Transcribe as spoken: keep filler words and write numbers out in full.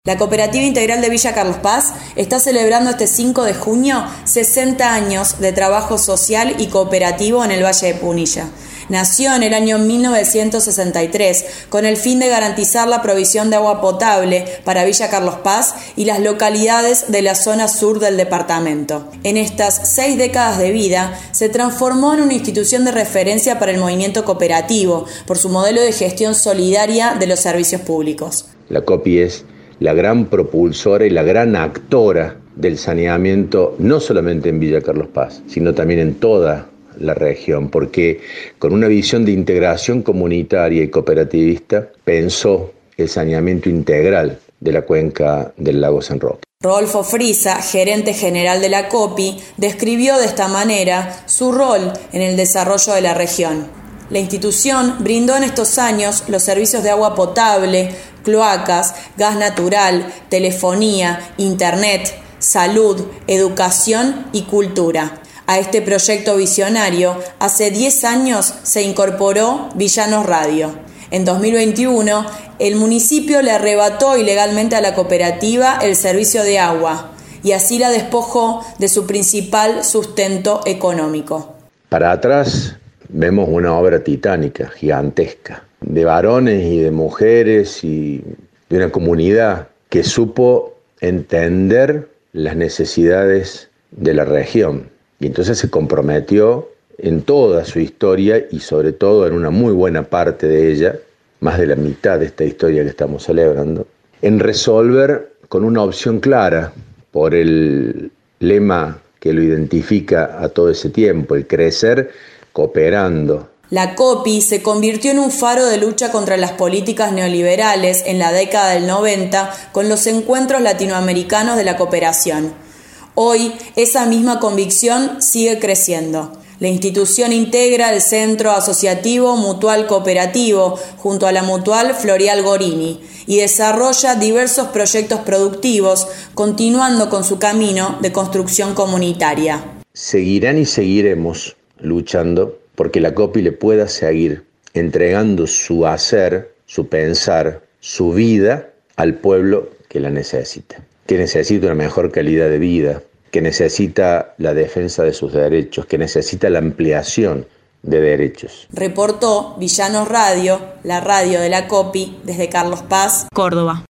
La Cooperativa Integral de Villa Carlos Paz está celebrando este cinco de junio sesenta años de trabajo social y cooperativo en el Valle de Punilla. Nació en el año mil novecientos sesenta y tres con el fin de garantizar la provisión de agua potable para Villa Carlos Paz y las localidades de la zona sur del departamento. En estas seis décadas de vida se transformó en una institución de referencia para el movimiento cooperativo por su modelo de gestión solidaria de los servicios públicos. La COPI es la gran propulsora y la gran actora del saneamiento, no solamente en Villa Carlos Paz, sino también en toda la región, porque con una visión de integración comunitaria y cooperativista pensó el saneamiento integral de la cuenca del lago San Roque. Rodolfo Frisa, gerente general de la COPI, describió de esta manera su rol en el desarrollo de la región. La institución brindó en estos años los servicios de agua potable, cloacas, gas natural, telefonía, internet, salud, educación y cultura. A este proyecto visionario, hace diez años se incorporó Villanos Radio. En dos mil veintiuno, el municipio le arrebató ilegalmente a la cooperativa el servicio de agua y así la despojó de su principal sustento económico. Para atrás vemos una obra titánica, gigantesca, de varones y de mujeres y de una comunidad que supo entender las necesidades de la región. Y entonces se comprometió en toda su historia y sobre todo en una muy buena parte de ella, más de la mitad de esta historia que estamos celebrando, en resolver con una opción clara por el lema que lo identifica a todo ese tiempo, el crecer cooperando. La COPI se convirtió en un faro de lucha contra las políticas neoliberales en la década del noventa con los encuentros latinoamericanos de la cooperación. Hoy, esa misma convicción sigue creciendo. La institución integra el Centro Asociativo Mutual Cooperativo junto a la Mutual Florial Gorini y desarrolla diversos proyectos productivos, continuando con su camino de construcción comunitaria. Seguirán y seguiremos luchando porque la COPI le pueda seguir entregando su hacer, su pensar, su vida al pueblo que la necesita, que necesita una mejor calidad de vida, que necesita la defensa de sus derechos, que necesita la ampliación de derechos. Reportó Villanos Radio, la radio de la COPI, desde Carlos Paz, Córdoba.